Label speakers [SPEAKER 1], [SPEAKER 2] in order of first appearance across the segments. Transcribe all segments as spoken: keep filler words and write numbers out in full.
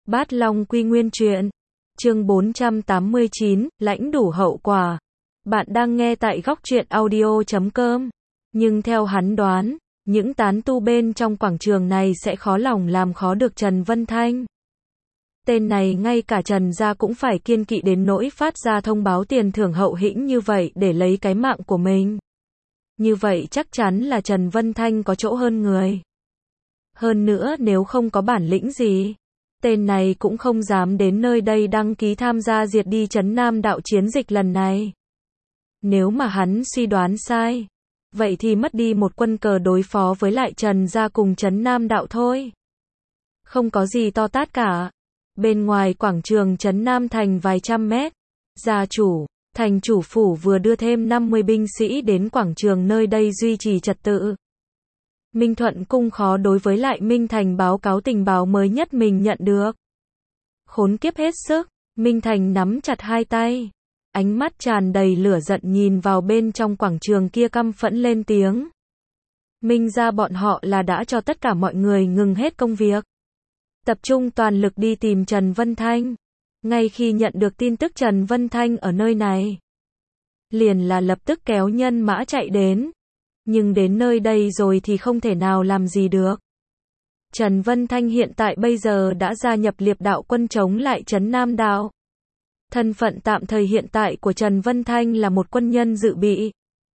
[SPEAKER 1] Bát Long Quy Nguyên Truyện. Chương bốn trăm tám mươi chín, lãnh đủ hậu quả. Bạn đang nghe tại góc truyện audio chấm com. Nhưng theo hắn đoán, những tán tu bên trong quảng trường này sẽ khó lòng làm khó được Trần Vân Thanh. Tên này ngay cả Trần gia cũng phải kiêng kỵ đến nỗi phát ra thông báo tiền thưởng hậu hĩnh như vậy để lấy cái mạng của mình. Như vậy chắc chắn là Trần Vân Thanh có chỗ hơn người. Hơn nữa nếu không có bản lĩnh gì, tên này cũng không dám đến nơi đây đăng ký tham gia diệt đi Trấn Nam đạo chiến dịch lần này. Nếu mà hắn suy đoán sai, vậy thì mất đi một quân cờ đối phó với lại Trần gia cùng Trấn Nam đạo thôi. Không có gì to tát cả. Bên ngoài quảng trường Trấn Nam thành vài trăm mét, gia chủ, thành chủ phủ vừa đưa thêm năm mươi binh sĩ đến quảng trường nơi đây duy trì trật tự. Minh Thuận cung khó đối với lại Minh Thành báo cáo tình báo mới nhất mình nhận được. Khốn kiếp hết sức, Minh Thành nắm chặt hai tay, ánh mắt tràn đầy lửa giận nhìn vào bên trong quảng trường kia căm phẫn lên tiếng. Minh gia bọn họ là đã cho tất cả mọi người ngừng hết công việc, tập trung toàn lực đi tìm Trần Vân Thanh. Ngay khi nhận được tin tức Trần Vân Thanh ở nơi này, liền là lập tức kéo nhân mã chạy đến. Nhưng đến nơi đây rồi thì không thể nào làm gì được. Trần Vân Thanh hiện tại bây giờ đã gia nhập liệp đạo quân chống lại Trấn Nam đạo. Thân phận tạm thời hiện tại của Trần Vân Thanh là một quân nhân dự bị.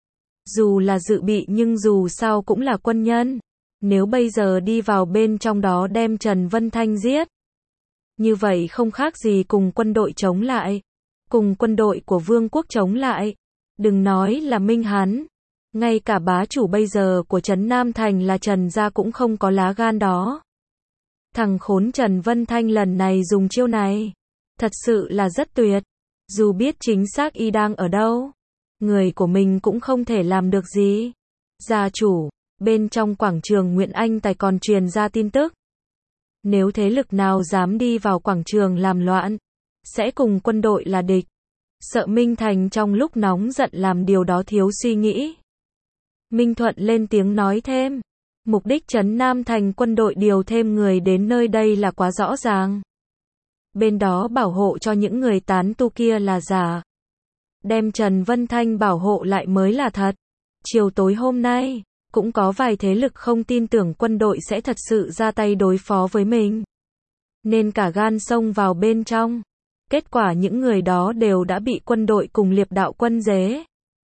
[SPEAKER 1] Dù là dự bị nhưng dù sao cũng là quân nhân. Nếu bây giờ đi vào bên trong đó đem Trần Vân Thanh giết, như vậy không khác gì cùng quân đội chống lại. Cùng quân đội của vương quốc chống lại. Đừng nói là Minh hắn. Ngay cả bá chủ bây giờ của Trấn Nam Thành là Trần gia cũng không có lá gan đó. Thằng khốn Trần Vân Thanh lần này dùng chiêu này, thật sự là rất tuyệt. Dù biết chính xác y đang ở đâu, người của mình cũng không thể làm được gì. Gia chủ, bên trong quảng trường Nguyễn Anh Tài còn truyền ra tin tức. Nếu thế lực nào dám đi vào quảng trường làm loạn, sẽ cùng quân đội là địch. Sợ Minh Thành trong lúc nóng giận làm điều đó thiếu suy nghĩ. Minh Thuận lên tiếng nói thêm, mục đích Trấn Nam thành quân đội điều thêm người đến nơi đây là quá rõ ràng. Bên đó bảo hộ cho những người tán tu kia là giả. Đem Trần Vân Thanh bảo hộ lại mới là thật. Chiều tối hôm nay, cũng có vài thế lực không tin tưởng quân đội sẽ thật sự ra tay đối phó với mình. Nên cả gan xông vào bên trong. Kết quả những người đó đều đã bị quân đội cùng liệp đạo quân dế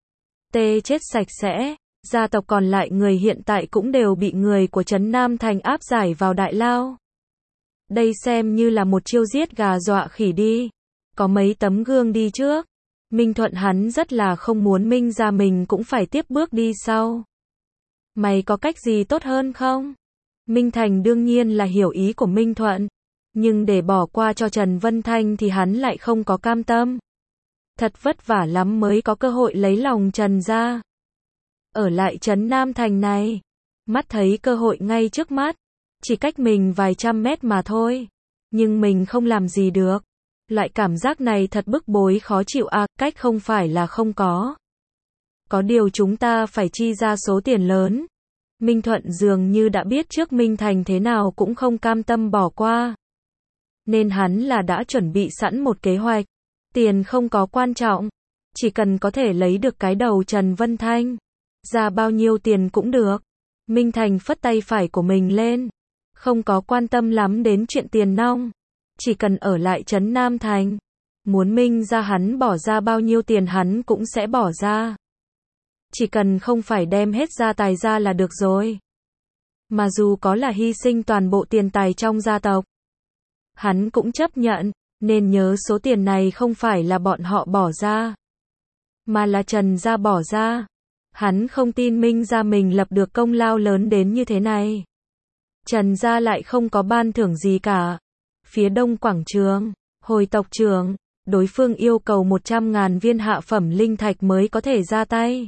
[SPEAKER 1] tê chết sạch sẽ. Gia tộc còn lại người hiện tại cũng đều bị người của Trấn Nam Thành áp giải vào đại lao. Đây xem như là một chiêu giết gà dọa khỉ đi. Có mấy tấm gương đi trước. Minh Thuận hắn rất là không muốn Minh gia mình cũng phải tiếp bước đi sau. Mày có cách gì tốt hơn không? Minh Thành đương nhiên là hiểu ý của Minh Thuận. Nhưng để bỏ qua cho Trần Vân Thanh thì hắn lại không có cam tâm. Thật vất vả lắm mới có cơ hội lấy lòng Trần gia. Ở lại Trấn Nam Thành này, mắt thấy cơ hội ngay trước mắt, chỉ cách mình vài trăm mét mà thôi, nhưng mình không làm gì được. Loại cảm giác này thật bức bối khó chịu à, cách không phải là không có. Có điều chúng ta phải chi ra số tiền lớn. Minh Thuận dường như đã biết trước Minh Thành thế nào cũng không cam tâm bỏ qua. Nên hắn là đã chuẩn bị sẵn một kế hoạch. Tiền không có quan trọng, chỉ cần có thể lấy được cái đầu Trần Vân Thanh. Ra bao nhiêu tiền cũng được. Minh Thành phất tay phải của mình lên. Không có quan tâm lắm đến chuyện tiền nong. Chỉ cần ở lại Trấn Nam Thành. Muốn Minh ra hắn bỏ ra bao nhiêu tiền hắn cũng sẽ bỏ ra. Chỉ cần không phải đem hết gia tài ra là được rồi. Mà dù có là hy sinh toàn bộ tiền tài trong gia tộc, hắn cũng chấp nhận. Nên nhớ số tiền này không phải là bọn họ bỏ ra, mà là Trần gia bỏ ra. Hắn không tin Minh gia mình lập được công lao lớn đến như thế này. Trần gia lại không có ban thưởng gì cả. Phía đông quảng trường, hồi tộc trưởng, đối phương yêu cầu một trăm ngàn viên hạ phẩm linh thạch mới có thể ra tay.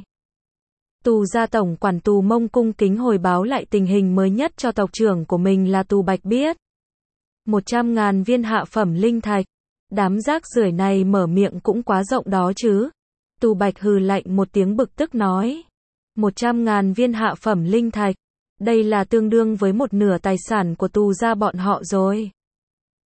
[SPEAKER 1] Tù gia tổng quản Tù Mông cung kính hồi báo lại tình hình mới nhất cho tộc trưởng của mình là Tù Bạch biết. một trăm ngàn viên hạ phẩm linh thạch. Đám rác rưởi này mở miệng cũng quá rộng đó chứ. Tù Bạch hừ lạnh một tiếng bực tức nói. một trăm ngàn viên hạ phẩm linh thạch. Đây là tương đương với một nửa tài sản của Tù gia bọn họ rồi.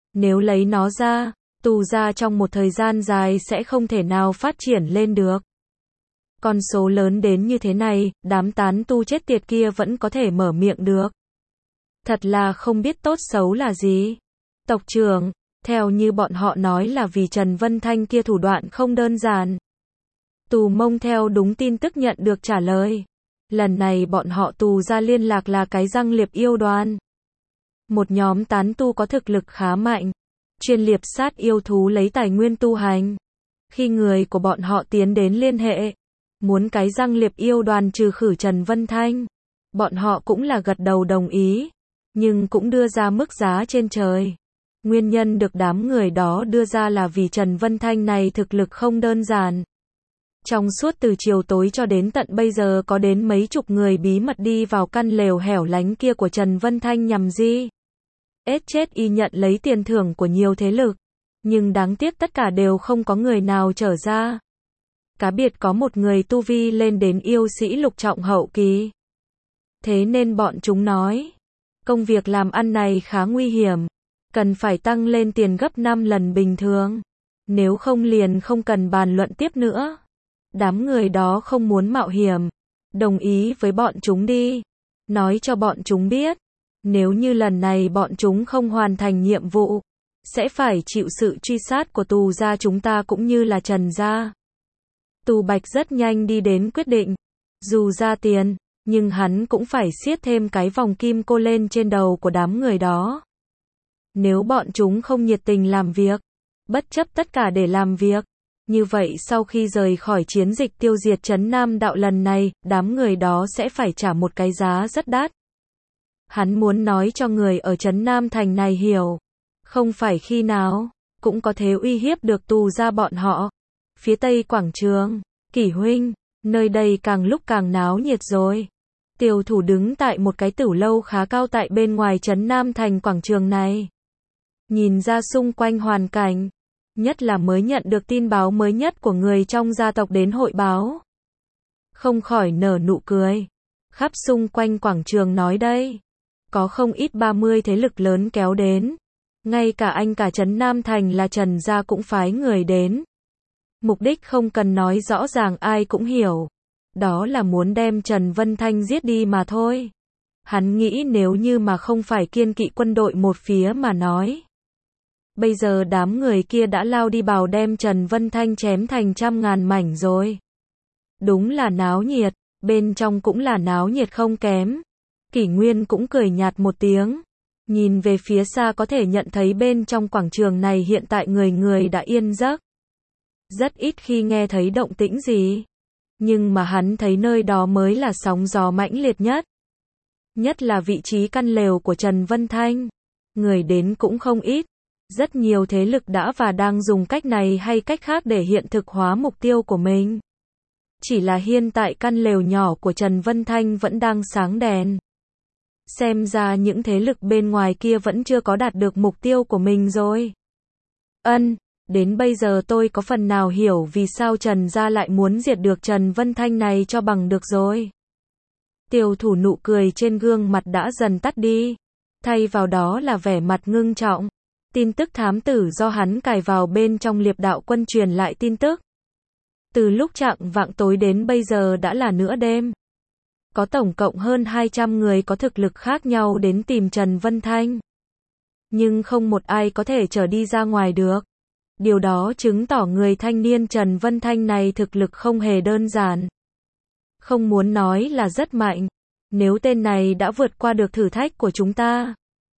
[SPEAKER 1] Nếu lấy nó ra, Tu gia trong một thời gian dài sẽ không thể nào phát triển lên được. Con số lớn đến như thế này, đám tán tu chết tiệt kia vẫn có thể mở miệng được. Thật là không biết tốt xấu là gì. Tộc trưởng, theo như bọn họ nói là vì Trần Vân Thanh kia thủ đoạn không đơn giản. Tù Mông theo đúng tin tức nhận được trả lời. Lần này bọn họ Tù gia liên lạc là cái răng liệp yêu đoàn. Một nhóm tán tu có thực lực khá mạnh, chuyên liệp sát yêu thú lấy tài nguyên tu hành. Khi người của bọn họ tiến đến liên hệ, muốn cái răng liệp yêu đoàn trừ khử Trần Vân Thanh, bọn họ cũng là gật đầu đồng ý, nhưng cũng đưa ra mức giá trên trời. Nguyên nhân được đám người đó đưa ra là vì Trần Vân Thanh này thực lực không đơn giản. Trong suốt từ chiều tối cho đến tận bây giờ có đến mấy chục người bí mật đi vào căn lều hẻo lánh kia của Trần Vân Thanh nhằm gì? Ết chết y nhận lấy tiền thưởng của nhiều thế lực, nhưng đáng tiếc tất cả đều không có người nào trở ra. Cá biệt có một người tu vi lên đến yêu sĩ lục trọng hậu kỳ. Thế nên bọn chúng nói, công việc làm ăn này khá nguy hiểm, cần phải tăng lên tiền gấp năm lần bình thường. Nếu không liền không cần bàn luận tiếp nữa. Đám người đó không muốn mạo hiểm, đồng ý với bọn chúng đi. Nói cho bọn chúng biết, nếu như lần này bọn chúng không hoàn thành nhiệm vụ, sẽ phải chịu sự truy sát của Tù gia chúng ta cũng như là Trần gia. Tù Bạch rất nhanh đi đến quyết định, dù ra tiền, nhưng hắn cũng phải siết thêm cái vòng kim cô lên trên đầu của đám người đó. Nếu bọn chúng không nhiệt tình làm việc, bất chấp tất cả để làm việc, như vậy sau khi rời khỏi chiến dịch tiêu diệt Trấn Nam Đạo lần này, đám người đó sẽ phải trả một cái giá rất đắt. Hắn muốn nói cho người ở Trấn Nam Thành này hiểu, không phải khi nào cũng có thể uy hiếp được Tù gia bọn họ. Phía tây quảng trường, Kỷ huynh, nơi đây càng lúc càng náo nhiệt rồi. Tiểu thủ đứng tại một cái tửu lâu khá cao tại bên ngoài Trấn Nam Thành quảng trường này. Nhìn ra xung quanh hoàn cảnh, nhất là mới nhận được tin báo mới nhất của người trong gia tộc đến hội báo. Không khỏi nở nụ cười. Khắp xung quanh quảng trường nói đây, có không ít ba mươi thế lực lớn kéo đến. Ngay cả anh cả Trấn Nam Thành là Trần gia cũng phái người đến. Mục đích không cần nói rõ ràng ai cũng hiểu. Đó là muốn đem Trần Vân Thanh giết đi mà thôi. Hắn nghĩ nếu như mà không phải kiên kỵ quân đội một phía mà nói. Bây giờ đám người kia đã lao đi bào đem Trần Vân Thanh chém thành trăm ngàn mảnh rồi. Đúng là náo nhiệt, bên trong cũng là náo nhiệt không kém. Kỷ Nguyên cũng cười nhạt một tiếng. Nhìn về phía xa có thể nhận thấy bên trong quảng trường này hiện tại người người đã yên giấc. Rất ít khi nghe thấy động tĩnh gì. Nhưng mà hắn thấy nơi đó mới là sóng gió mãnh liệt nhất. Nhất là vị trí căn lều của Trần Vân Thanh. Người đến cũng không ít. Rất nhiều thế lực đã và đang dùng cách này hay cách khác để hiện thực hóa mục tiêu của mình. Chỉ là hiện tại căn lều nhỏ của Trần Vân Thanh vẫn đang sáng đèn. Xem ra những thế lực bên ngoài kia vẫn chưa có đạt được mục tiêu của mình rồi. Ân, đến bây giờ tôi có phần nào hiểu vì sao Trần gia lại muốn diệt được Trần Vân Thanh này cho bằng được rồi. Tiểu thủ nụ cười trên gương mặt đã dần tắt đi. Thay vào đó là vẻ mặt ngưng trọng. Tin tức thám tử do hắn cài vào bên trong liệp đạo quân truyền lại tin tức. Từ lúc chạng vạng tối đến bây giờ đã là nửa đêm. Có tổng cộng hơn hai trăm người có thực lực khác nhau đến tìm Trần Vân Thanh. Nhưng không một ai có thể trở đi ra ngoài được. Điều đó chứng tỏ người thanh niên Trần Vân Thanh này thực lực không hề đơn giản. Không muốn nói là rất mạnh. Nếu tên này đã vượt qua được thử thách của chúng ta,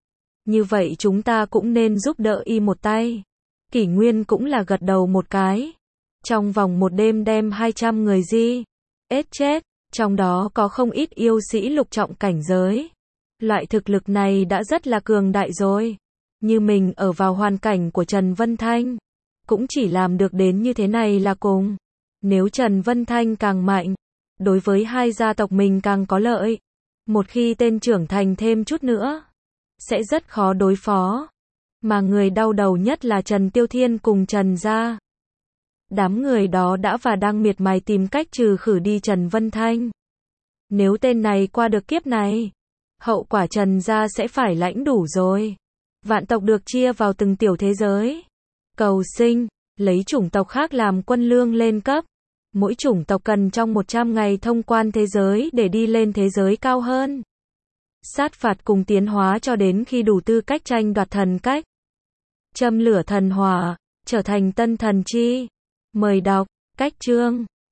[SPEAKER 1] như vậy chúng ta cũng nên giúp đỡ y một tay. Kỷ Nguyên cũng là gật đầu một cái. Trong vòng một đêm đem hai trăm người di. Ết chết. Trong đó có không ít yêu sĩ lục trọng cảnh giới. Loại thực lực này đã rất là cường đại rồi. Như mình ở vào hoàn cảnh của Trần Vân Thanh, cũng chỉ làm được đến như thế này là cùng. Nếu Trần Vân Thanh càng mạnh, đối với hai gia tộc mình càng có lợi. Một khi tên trưởng thành thêm chút nữa, sẽ rất khó đối phó. Mà người đau đầu nhất là Trần Tiêu Thiên cùng Trần gia. Đám người đó đã và đang miệt mài tìm cách trừ khử đi Trần Vân Thanh. Nếu tên này qua được kiếp này, hậu quả Trần gia sẽ phải lãnh đủ rồi. Vạn tộc được chia vào từng tiểu thế giới. Cầu sinh, lấy chủng tộc khác làm quân lương lên cấp. Mỗi chủng tộc cần trong một trăm ngày thông quan thế giới để đi lên thế giới cao hơn. Sát phạt cùng tiến hóa cho đến khi đủ tư cách tranh đoạt thần cách. Châm lửa thần hỏa, trở thành tân thần chi. Mời đọc, cách chương.